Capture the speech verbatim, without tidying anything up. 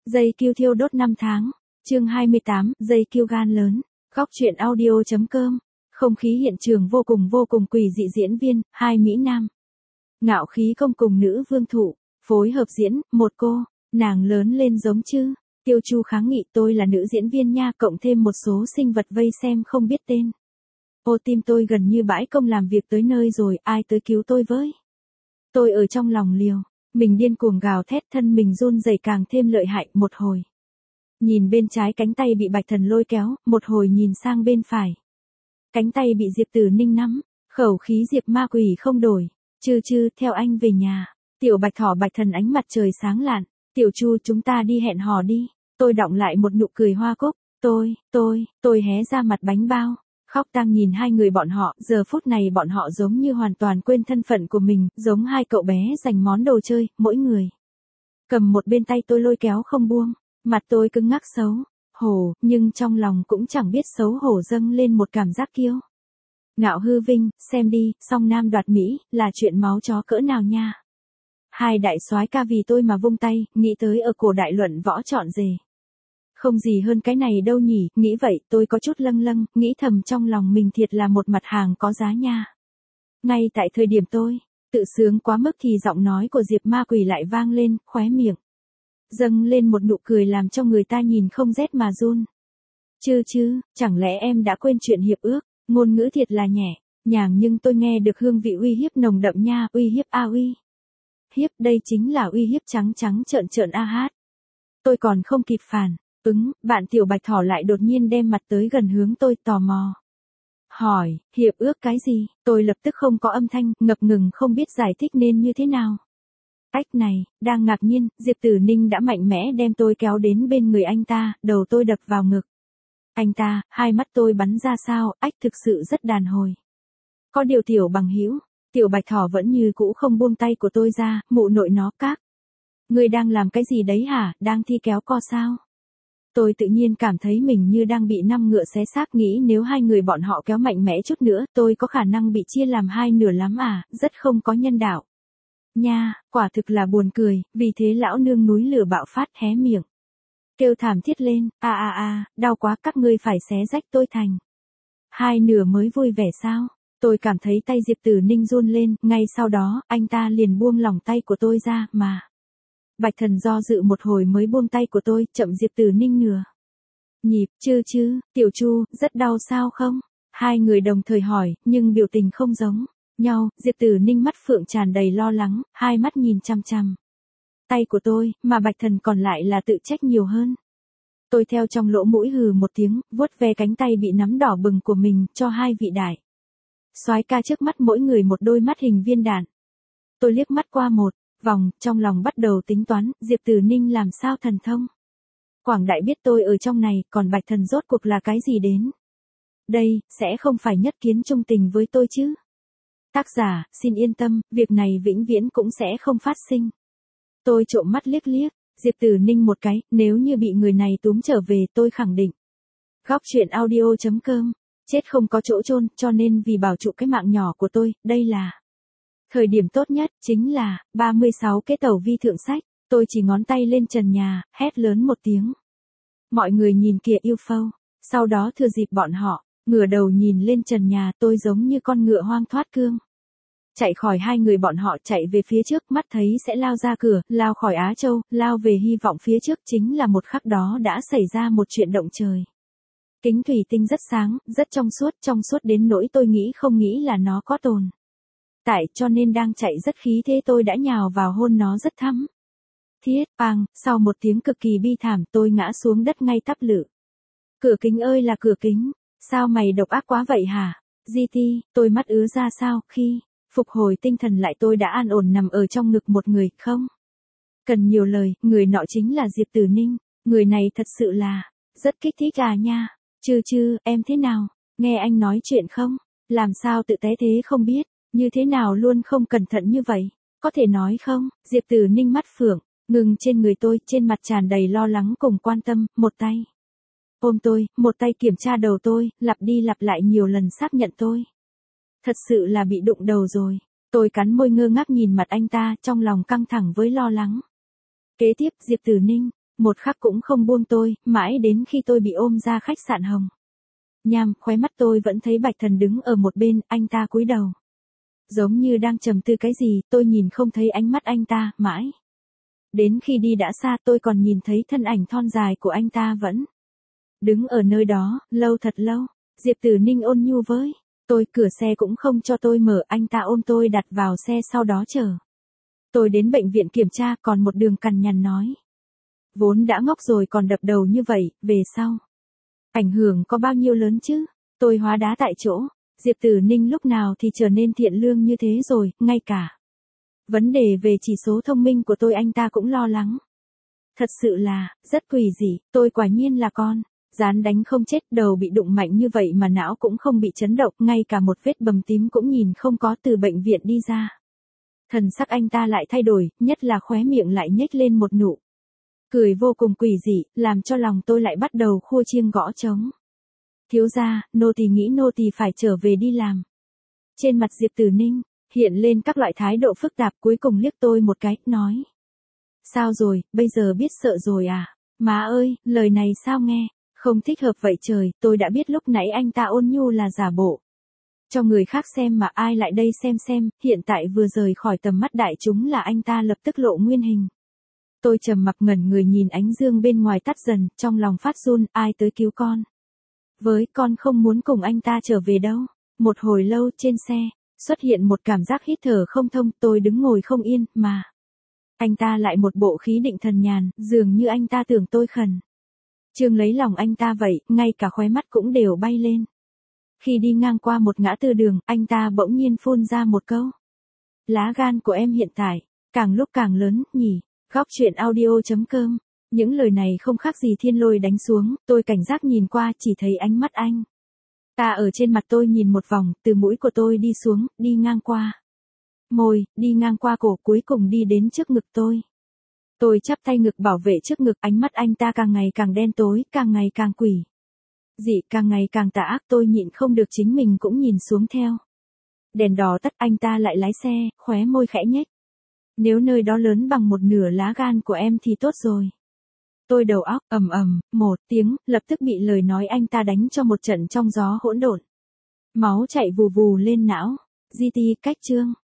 Dây kiêu thiêu đốt năm tháng. Chương hai mươi tám, dây kiêu gan lớn. Góc truyện audio.com. Không khí hiện trường vô cùng vô cùng quỷ dị. Diễn viên, hai Mỹ Nam. Ngạo khí công cùng nữ vương thụ. Phối hợp diễn, một cô. Nàng lớn lên giống chứ. Tiêu Chu kháng nghị, tôi là nữ diễn viên nha, cộng thêm một số sinh vật vây xem không biết tên. Ô, tim tôi gần như bãi công làm việc tới nơi rồi, ai tới cứu tôi với. Tôi ở trong lòng liều. Mình điên cuồng gào thét, thân mình run rẩy càng thêm lợi hại. Một hồi nhìn bên trái cánh tay bị Bạch Thần lôi kéo, một hồi nhìn sang bên phải. Cánh tay bị Diệp Tử Ninh nắm, khẩu khí Diệp ma quỷ không đổi. Chư chư, theo anh về nhà. Tiểu Bạch Thỏ Bạch Thần ánh mặt trời sáng lạn. Tiểu Chu, chúng ta đi hẹn hò đi. Tôi đọng lại một nụ cười hoa cúc. Tôi, tôi, tôi hé ra mặt bánh bao. Khóc tang nhìn hai người bọn họ, giờ phút này bọn họ giống như hoàn toàn quên thân phận của mình, giống hai cậu bé giành món đồ chơi, mỗi người cầm một bên tay tôi lôi kéo không buông. Mặt tôi cứng ngắc xấu hổ, nhưng trong lòng cũng chẳng biết xấu hổ dâng lên một cảm giác kiêu ngạo hư vinh. Xem đi, song nam đoạt Mỹ, là chuyện máu chó cỡ nào nha. Hai đại soái ca vì tôi mà vung tay, nghĩ tới ở cổ đại luận võ chọn rể. Không gì hơn cái này đâu nhỉ, nghĩ vậy tôi có chút lâng lâng, nghĩ thầm trong lòng mình thiệt là một mặt hàng có giá nha. Ngay tại thời điểm tôi tự sướng quá mức thì giọng nói của Diệp ma quỷ lại vang lên, khóe miệng dâng lên một nụ cười làm cho người ta nhìn không rét mà run. Chư chứ, chẳng lẽ em đã quên chuyện hiệp ước, ngôn ngữ thiệt là nhẹ nhàng nhưng tôi nghe được hương vị uy hiếp nồng đậm nha, uy hiếp a uy. Hiếp, đây chính là uy hiếp trắng trắng trợn trợn a hát. Tôi còn không kịp phản ứng, bạn Tiểu Bạch Thỏ lại đột nhiên đem mặt tới gần hướng tôi, tò mò hỏi, hiệp ước cái gì? Tôi lập tức không có âm thanh, ngập ngừng không biết giải thích nên như thế nào. Ách này, đang ngạc nhiên, Diệp Tử Ninh đã mạnh mẽ đem tôi kéo đến bên người anh ta, đầu tôi đập vào ngực anh ta, hai mắt tôi bắn ra sao, ách thực sự rất đàn hồi. Có điều Tiểu bằng hữu, Tiểu Bạch Thỏ vẫn như cũ không buông tay của tôi ra, mụ nội nó các. Ngươi đang làm cái gì đấy hả, đang thi kéo co sao? Tôi tự nhiên cảm thấy mình như đang bị năm ngựa xé xác, nghĩ nếu hai người bọn họ kéo mạnh mẽ chút nữa, tôi có khả năng bị chia làm hai nửa lắm à, rất không có nhân đạo. Nha, quả thực là buồn cười, vì thế lão nương núi lửa bạo phát hé miệng. Kêu thảm thiết lên, a a a, đau quá, các ngươi phải xé rách tôi thành hai nửa mới vui vẻ sao? Tôi cảm thấy tay Diệp Tử Ninh run lên, ngay sau đó, anh ta liền buông lỏng tay của tôi ra, mà. Bạch Thần do dự một hồi mới buông tay của tôi, chậm Diệp Tử Ninh nửa nhịp. Chư chứ, Tiểu Chu, rất đau sao không? Hai người đồng thời hỏi, nhưng biểu tình không giống nhau. Diệp Tử Ninh mắt phượng tràn đầy lo lắng, hai mắt nhìn chăm chăm tay của tôi, mà Bạch Thần còn lại là tự trách nhiều hơn. Tôi theo trong lỗ mũi hừ một tiếng, vuốt ve cánh tay bị nắm đỏ bừng của mình, cho hai vị đại soái ca trước mắt mỗi người một đôi mắt hình viên đạn. Tôi liếc mắt qua một vòng, trong lòng bắt đầu tính toán, Diệp Tử Ninh làm sao thần thông quảng đại biết tôi ở trong này, còn Bạch Thần rốt cuộc là cái gì đến đây, sẽ không phải nhất kiến trung tình với tôi chứ? Tác giả, xin yên tâm, việc này vĩnh viễn cũng sẽ không phát sinh. Tôi trộm mắt liếc liếc Diệp Tử Ninh một cái, nếu như bị người này túm trở về tôi khẳng định. Góc truyện audio.com. Chết không có chỗ chôn, cho nên vì bảo trụ cái mạng nhỏ của tôi, đây là thời điểm tốt nhất, chính là ba mươi sáu cái tàu vi thượng sách. Tôi chỉ ngón tay lên trần nhà, hét lớn một tiếng. Mọi người nhìn kìa yêu phâu. Sau đó thừa dịp bọn họ ngửa đầu nhìn lên trần nhà, tôi giống như con ngựa hoang thoát cương. Chạy khỏi hai người bọn họ, chạy về phía trước, mắt thấy sẽ lao ra cửa, lao khỏi Á Châu, lao về hy vọng phía trước. Chính là một khắc đó đã xảy ra một chuyện động trời. Kính thủy tinh rất sáng, rất trong suốt, trong suốt đến nỗi tôi nghĩ không nghĩ là nó có tồn tại, cho nên đang chạy rất khí thế tôi đã nhào vào hôn nó rất thắm thiết. Bang, sau một tiếng cực kỳ bi thảm, tôi ngã xuống đất ngay tắp lự. Cửa kính ơi là cửa kính, sao mày độc ác quá vậy hả? giê tê, tôi mắt ứa ra sao, khi phục hồi tinh thần lại tôi đã an ổn nằm ở trong ngực một người, không cần nhiều lời, người nọ chính là Diệp Tử Ninh. Người này thật sự là rất kích thích à nha. Chư chư, em thế nào? Nghe anh nói chuyện không? Làm sao tự té thế không biết? Như thế nào luôn không cẩn thận như vậy? Có thể nói không? Diệp Tử Ninh mắt phượng ngừng trên người tôi, trên mặt tràn đầy lo lắng cùng quan tâm, một tay ôm tôi, một tay kiểm tra đầu tôi, lặp đi lặp lại nhiều lần xác nhận tôi thật sự là bị đụng đầu rồi. Tôi cắn môi ngơ ngác nhìn mặt anh ta, trong lòng căng thẳng với lo lắng. Kế tiếp, Diệp Tử Ninh Một khắc cũng không buông tôi, mãi đến khi tôi bị ôm ra khách sạn Hồng Nham, khóe mắt tôi vẫn thấy Bạch Thần đứng ở một bên, anh ta cúi đầu. Giống như đang trầm tư cái gì, tôi nhìn không thấy ánh mắt anh ta, mãi. Đến khi đi đã xa tôi còn nhìn thấy thân ảnh thon dài của anh ta vẫn đứng ở nơi đó, lâu thật lâu. Diệp Tử Ninh ôn nhu với tôi, cửa xe cũng không cho tôi mở, anh ta ôm tôi đặt vào xe sau đó chờ tôi đến bệnh viện kiểm tra, còn một đường cằn nhằn nói. Vốn đã ngốc rồi còn đập đầu như vậy, về sau. Ảnh hưởng có bao nhiêu lớn chứ? Tôi hóa đá tại chỗ. Diệp Tử Ninh lúc nào thì trở nên thiện lương như thế rồi, ngay cả vấn đề về chỉ số thông minh của tôi anh ta cũng lo lắng. Thật sự là, rất quỷ dị, tôi quả nhiên là con gián đánh không chết, đầu bị đụng mạnh như vậy mà não cũng không bị chấn động, ngay cả một vết bầm tím cũng nhìn không có. Từ bệnh viện đi ra. Thần sắc anh ta lại thay đổi, nhất là khóe miệng lại nhếch lên một nụ cười vô cùng quỷ dị, làm cho lòng tôi lại bắt đầu khua chiêng gõ trống. Thiếu gia, nô tỳ nghĩ nô tỳ phải trở về đi làm. Trên mặt Diệp Tử Ninh hiện lên các loại thái độ phức tạp, cuối cùng liếc tôi một cái, nói. Sao rồi, bây giờ biết sợ rồi à? Má ơi, lời này sao nghe không thích hợp vậy trời, tôi đã biết lúc nãy anh ta ôn nhu là giả bộ cho người khác xem mà, ai lại đây xem xem, hiện tại vừa rời khỏi tầm mắt đại chúng là anh ta lập tức lộ nguyên hình. Tôi trầm mặc ngẩn người nhìn ánh dương bên ngoài tắt dần, trong lòng phát run, ai tới cứu con? Với con không muốn cùng anh ta trở về đâu. Một hồi lâu trên xe, xuất hiện một cảm giác hít thở không thông, tôi đứng ngồi không yên, mà. Anh ta lại một bộ khí định thần nhàn, dường như anh ta tưởng tôi khẩn trương lấy lòng anh ta vậy, ngay cả khóe mắt cũng đều bay lên. Khi đi ngang qua một ngã tư đường, anh ta bỗng nhiên phun ra một câu. Lá gan của em hiện tại, càng lúc càng lớn, nhỉ. Góc truyện audio chấm com. Những lời này không khác gì thiên lôi đánh xuống, tôi cảnh giác nhìn qua chỉ thấy ánh mắt anh ta ở trên mặt tôi nhìn một vòng, từ mũi của tôi đi xuống, đi ngang qua môi, đi ngang qua cổ, cuối cùng đi đến trước ngực tôi. Tôi chắp tay ngực bảo vệ trước ngực, ánh mắt anh ta càng ngày càng đen tối, càng ngày càng quỷ dị, càng ngày càng tà ác, tôi nhịn không được chính mình cũng nhìn xuống theo. Đèn đỏ tắt, anh ta lại lái xe, khóe môi khẽ nhếch. Nếu nơi đó lớn bằng một nửa lá gan của em thì tốt rồi. Tôi đầu óc, ầm ầm, một tiếng, lập tức bị lời nói anh ta đánh cho một trận trong gió hỗn độn. Máu chạy vù vù lên não. giê tê cách chương.